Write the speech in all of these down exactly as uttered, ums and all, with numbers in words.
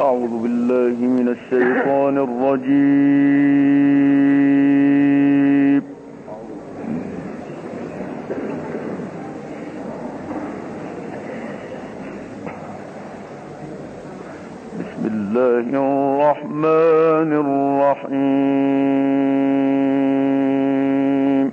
أعوذ بالله من الشيطان الرجيم. بسم الله الرحمن الرحيم.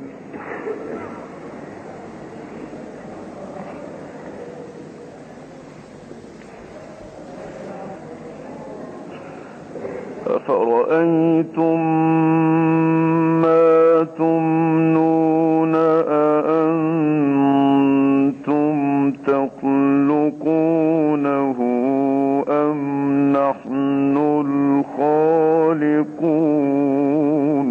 أفرأيتم ما تمنون أأنتم تخلقونه أم نحن الخالقون؟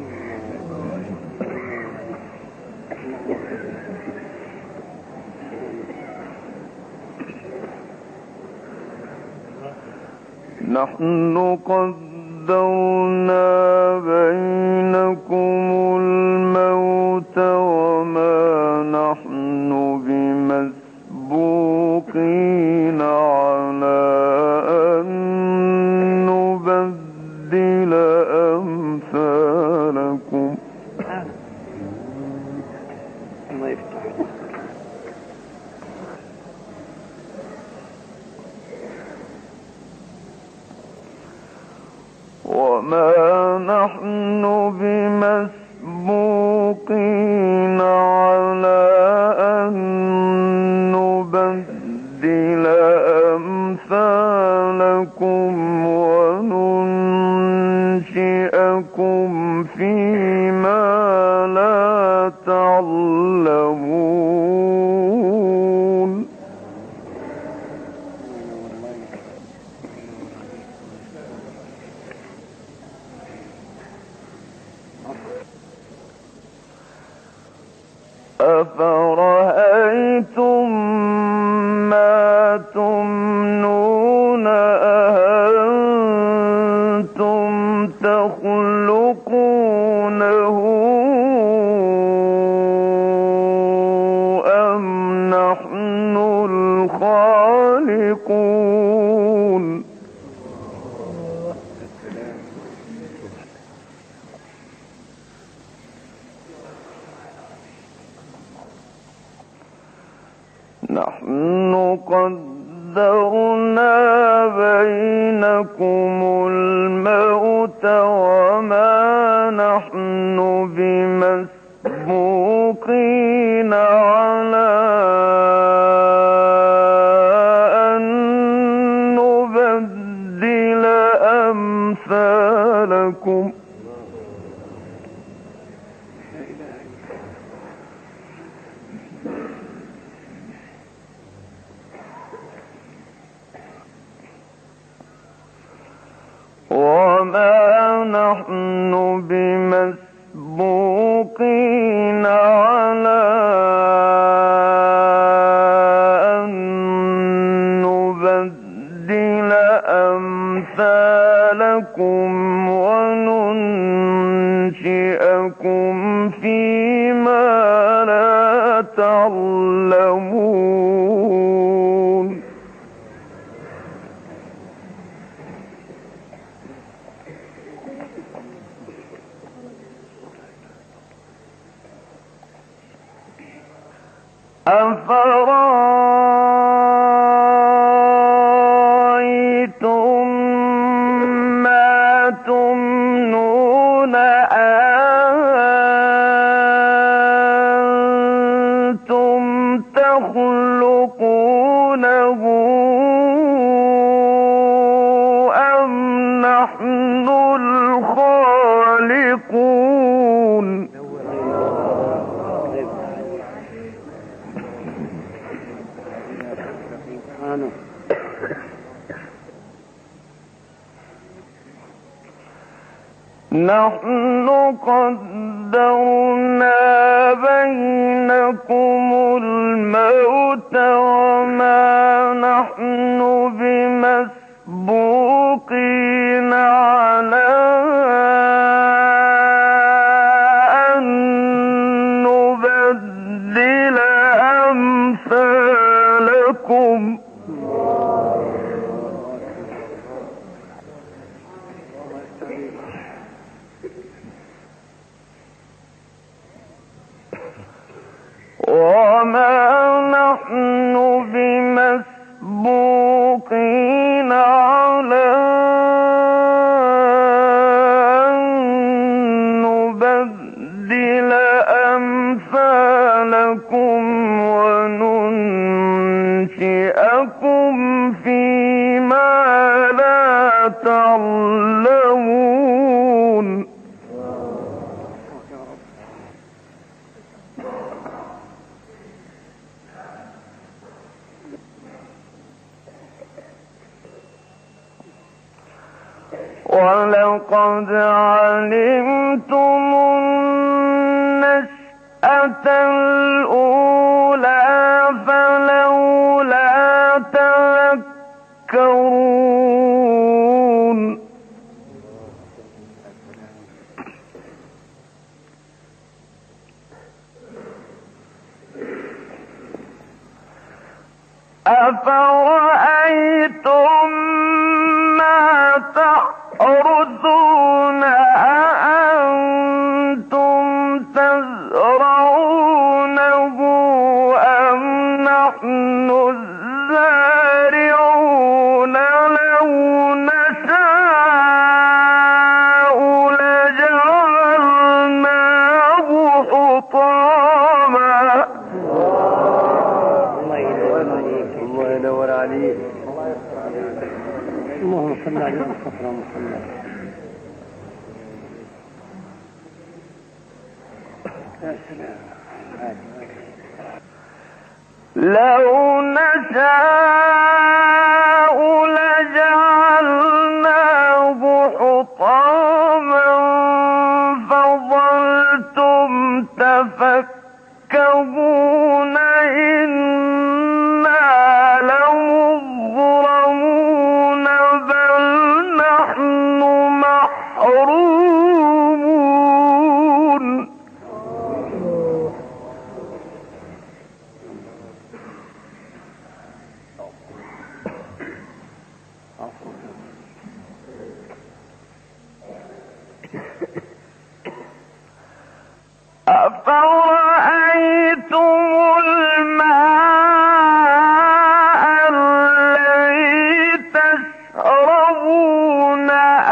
نحن قدرنا بينكم الموت وما نحن بمسبوقين على أن نبدل أمثالكم. وما نحن بمسبوقين على أن نبدل أمثالكم وننشئكم فيما لا تعلمون. أفرأيتم ما تمنون أأنتم تخلقونه أم نحن الخالقون؟ نحن قدرنا بينكم الموت وما نحن بمسبوقين على أن نبدل أمثالكم. وما نحن بمسبوقين على أن نبدل أمثالكم وننشئكم فيما لا تعلمون. أفرأيتم ما تمنون أأنتم تخلقونه أم نحن الخالقون؟ نحن قدرنا بينكم الموت وما نحن بمسبوقين على أن نبدل أمثالكم. ولقد علمتم النشأة الأولى فلولا تذكرون أفرأيتم ما تحرثون أأنتم تزرعونه أم نحن الزارعون لو نشاء لجعلناه حطاما. الله ينور عليك. اللهم صل على سيدنا محمد. لو نشاء لجعلناه حطاما فظلتم تفكهون إنا لمغرمون بل نحن محرومون. أفرأيتم الماء الذي تشربون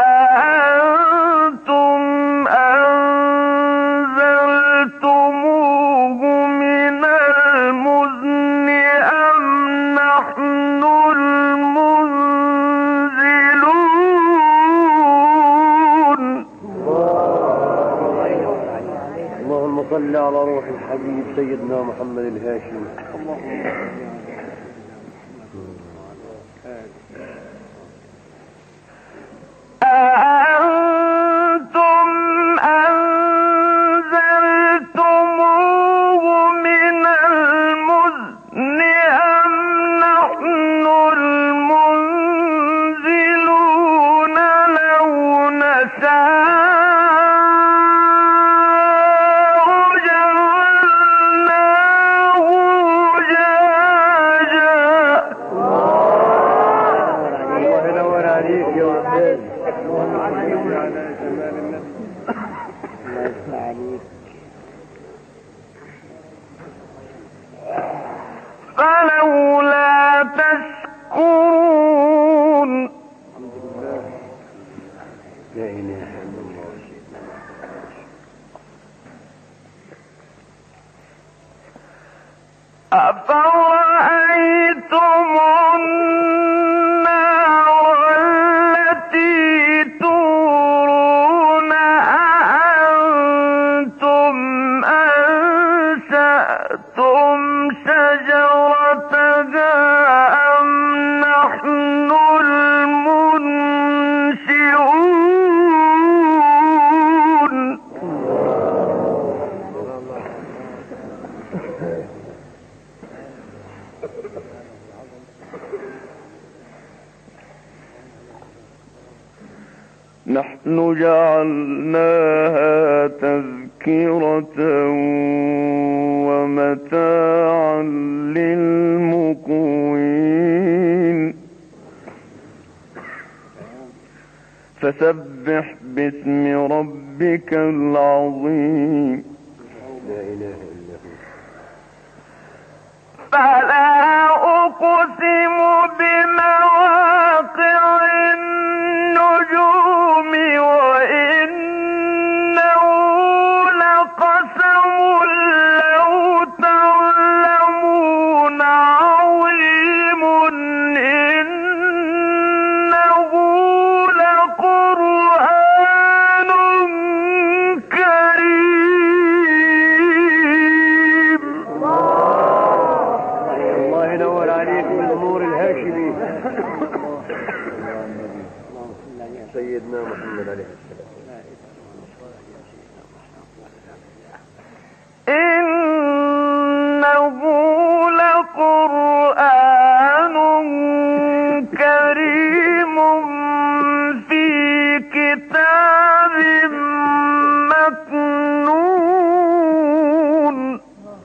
أأنتم أنزلتموه من المزن أم نحن المنزلون. اللهم صل على روح الحبيب سيدنا محمد الهاشمي. أأنتم أنزلتموه من المزن أم نحن المنزلون لو نشاء فلولا تشكرون. لا إله إلا الله. أفرأيتم النار التي تورون أأنتم أنشأتم شجرتها أم نحن المنشئون. نحن جعلناها تذكرة ومتاعا للمقوين فسبح باسم ربك العظيم. لا إله إلا هو. فلا أقسم بمواقع النجوم وإنه لقسم لو تعلمون عظيم إنه لقرآن كريم. الله ينور عليك بالنور الهاشمي. سيدنا محمد عليه السلام. إنه لقرآن كريم في كتاب مكنون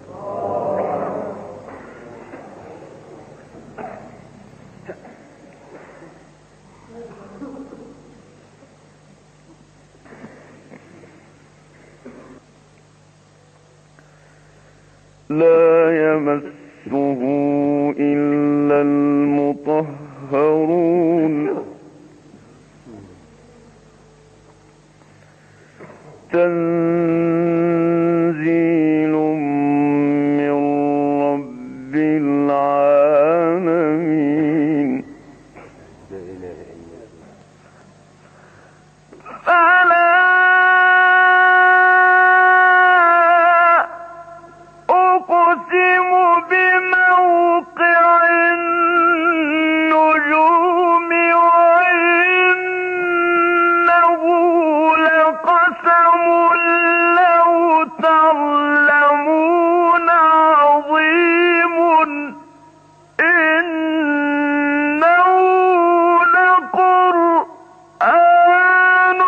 لا يمسه إلا المطهرون تنزيل من رب العالمين. لا إله إلا الله. فلا أقسم بموقع النجوم وإنه لقسم لو تعلمون عظيم إنه لقرآن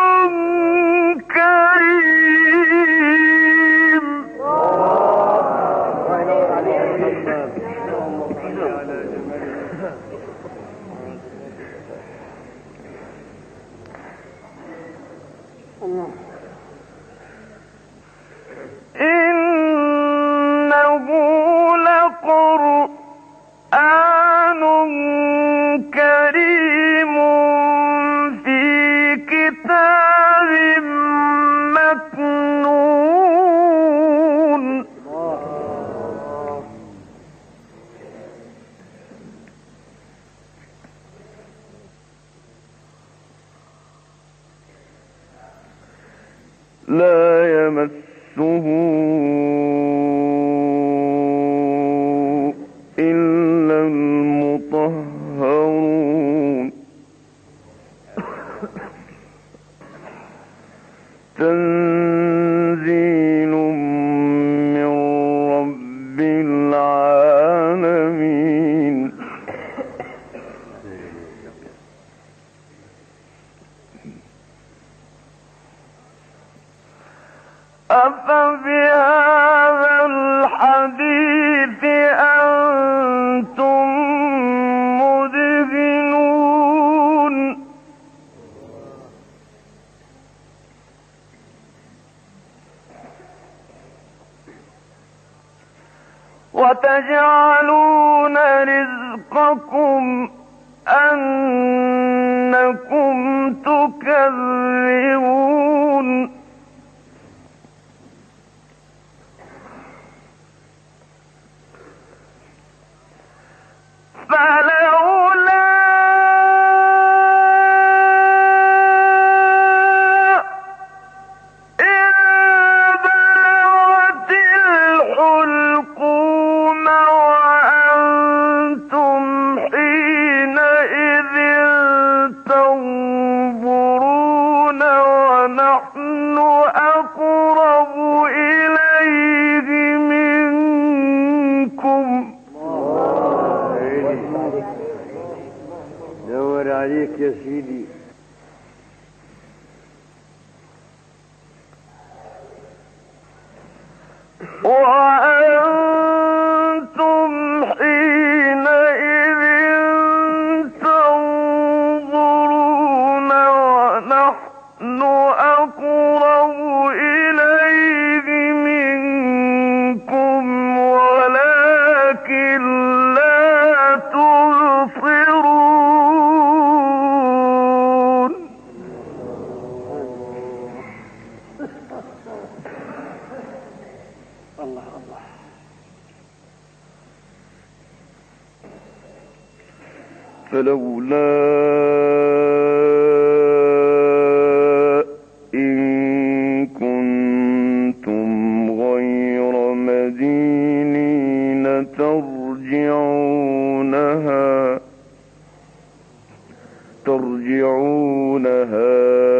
كريم. إنه لقرآن كريم في كتاب مكنون لا يمسه إلا المطهرون تنزيل من رب العالمين. أفبهذا الحديث أنتم مدهنون وتجعلون رزقكم أنكم تكذبون. فلولا إذ بلغت الحلقوم وأنتم حينئذ تنظرون ونحن أقرب إليه منكم. نور عليك يا سيدي. وأنتم حينئذ تنظرون ونحن أقرب إليه منكم ولكن لا تبصرون. الله الله. فلولا إن كنتم غير مدينين ترجعونها ترجعونها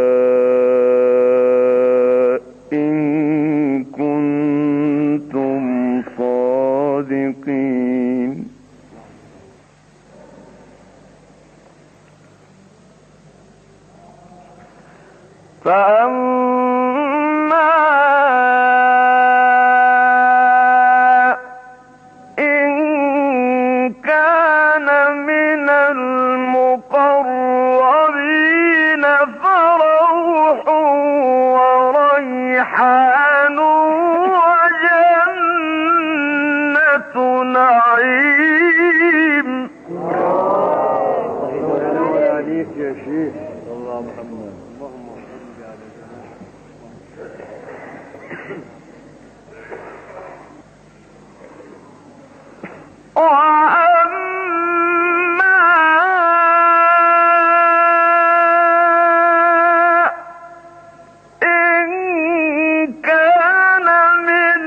إن كنتم صادقين. فأما إن كان من المقربين فروح وريحان وجنة نعيم. الله عليك يا شيخ. الله محمد. اللهم صل على وأما إن كان من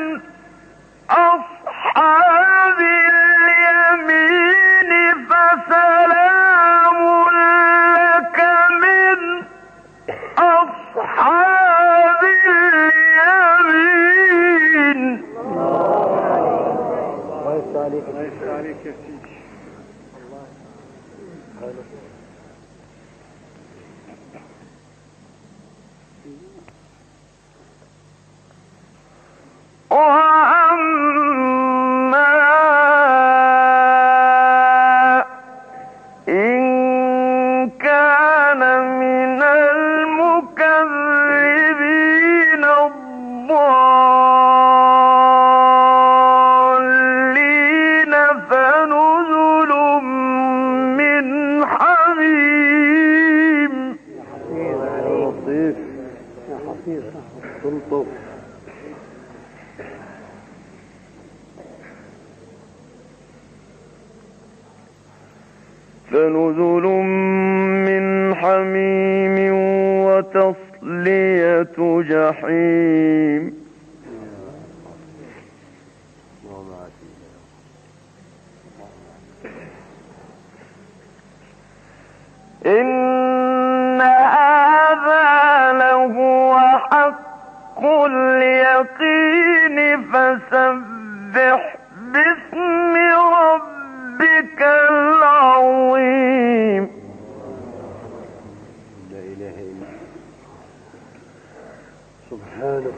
أصحاب اليمين فسلام لك من أصحاب اليمين. الله عليك يا سيدي. وأما إن كان من المكذبين الضالين فنزل من حميم. لطيف يا حفيظ. تلطف. فنزل من حميم وتصلية جحيم. إن هذا لهو حق اليقين فسبح باسم ربك العظيم. لا إله إلا سبحانه.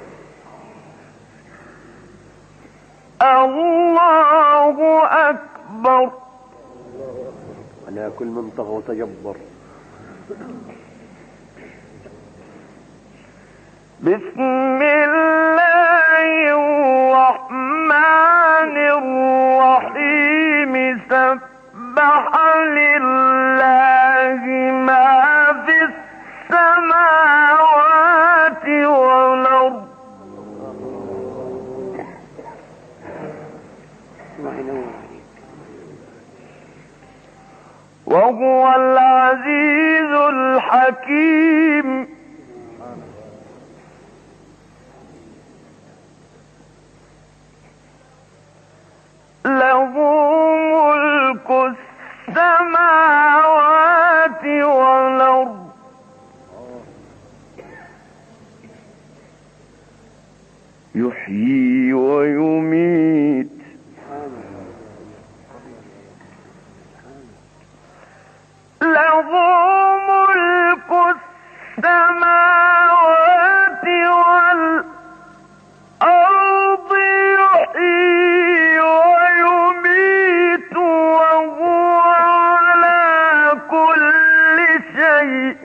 الله أكبر. على كل من طغى وتجبر. بسم الله الرحمن الرحيم. سبح لله ما في السماوات والأرض وهو العزيز الحكيم. له ملك السماوات والأرض يحيي ويميت. له ملك السماوات والأرض يحيي ويميت وهو على كل شيء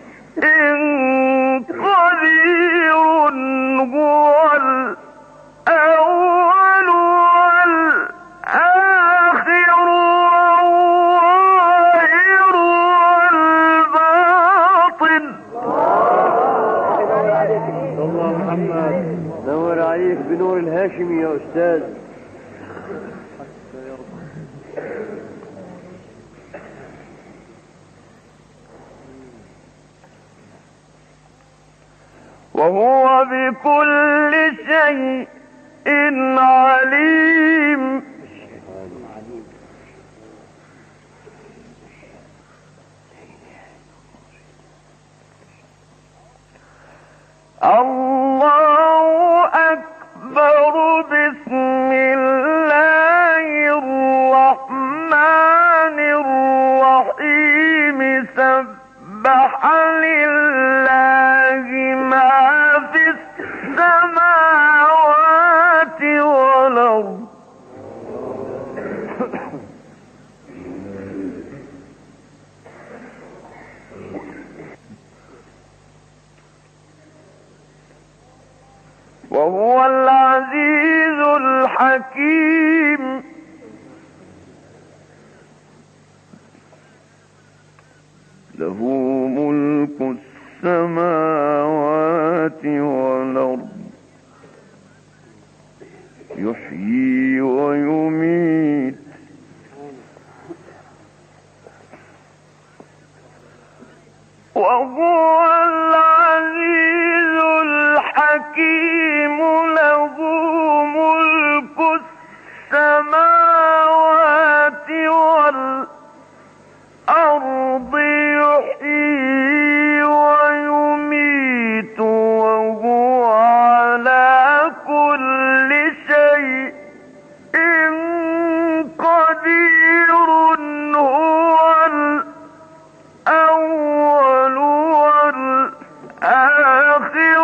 قدير. هو الأول والآخر والظاهر والباطن. الله محمد. نور عليك بنور الهاشمي يا أستاذ. وهو بكل شيء عليم. الله أكبر. بسم الله الرحمن الرحيم. سبح لله ما في السماوات والأرض. وهو العزيز الحكيم. له ملك السماوات والأرض. يحيي ويميت. وهو العزيز الحكيم. له ملك السماوات والأرض. يحيي ويميت وهو على كل شيء قدير. هو الأول والآخر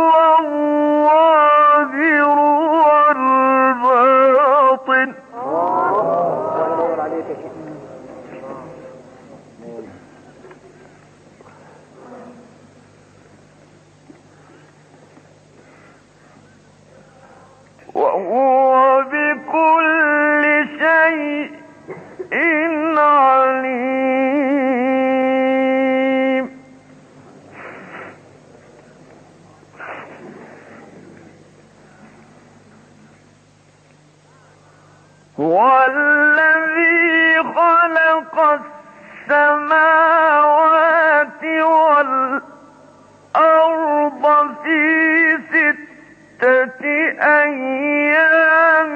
والظاهر والباطن. وهو بكل شيء عليم. هو الذي خلق السماوات والأرض في ستة أيام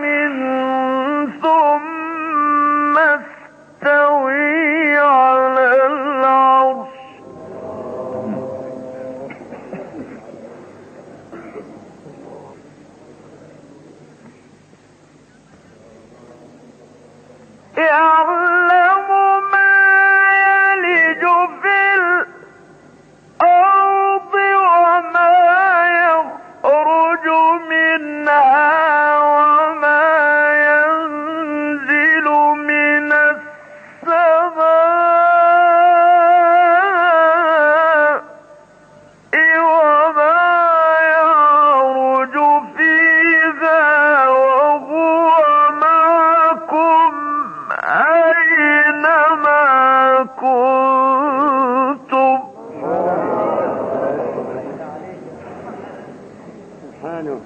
ثم استوى على العرش. يعلم ما يلج في الأرض وما يخرج منها وما ينزل من السماء وما يعرج فيها وهو معكم أينما كنتم. سبحانه.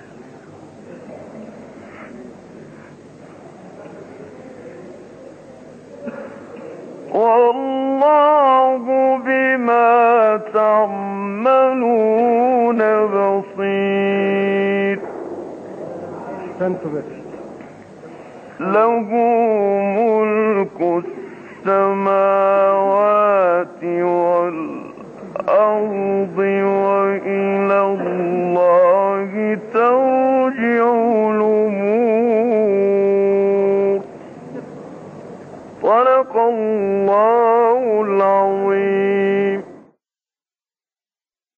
والله بما تعملون بصير. له ملك السماوات والأرض وإلى الله ترجع الأمور. صدق الله العظيم.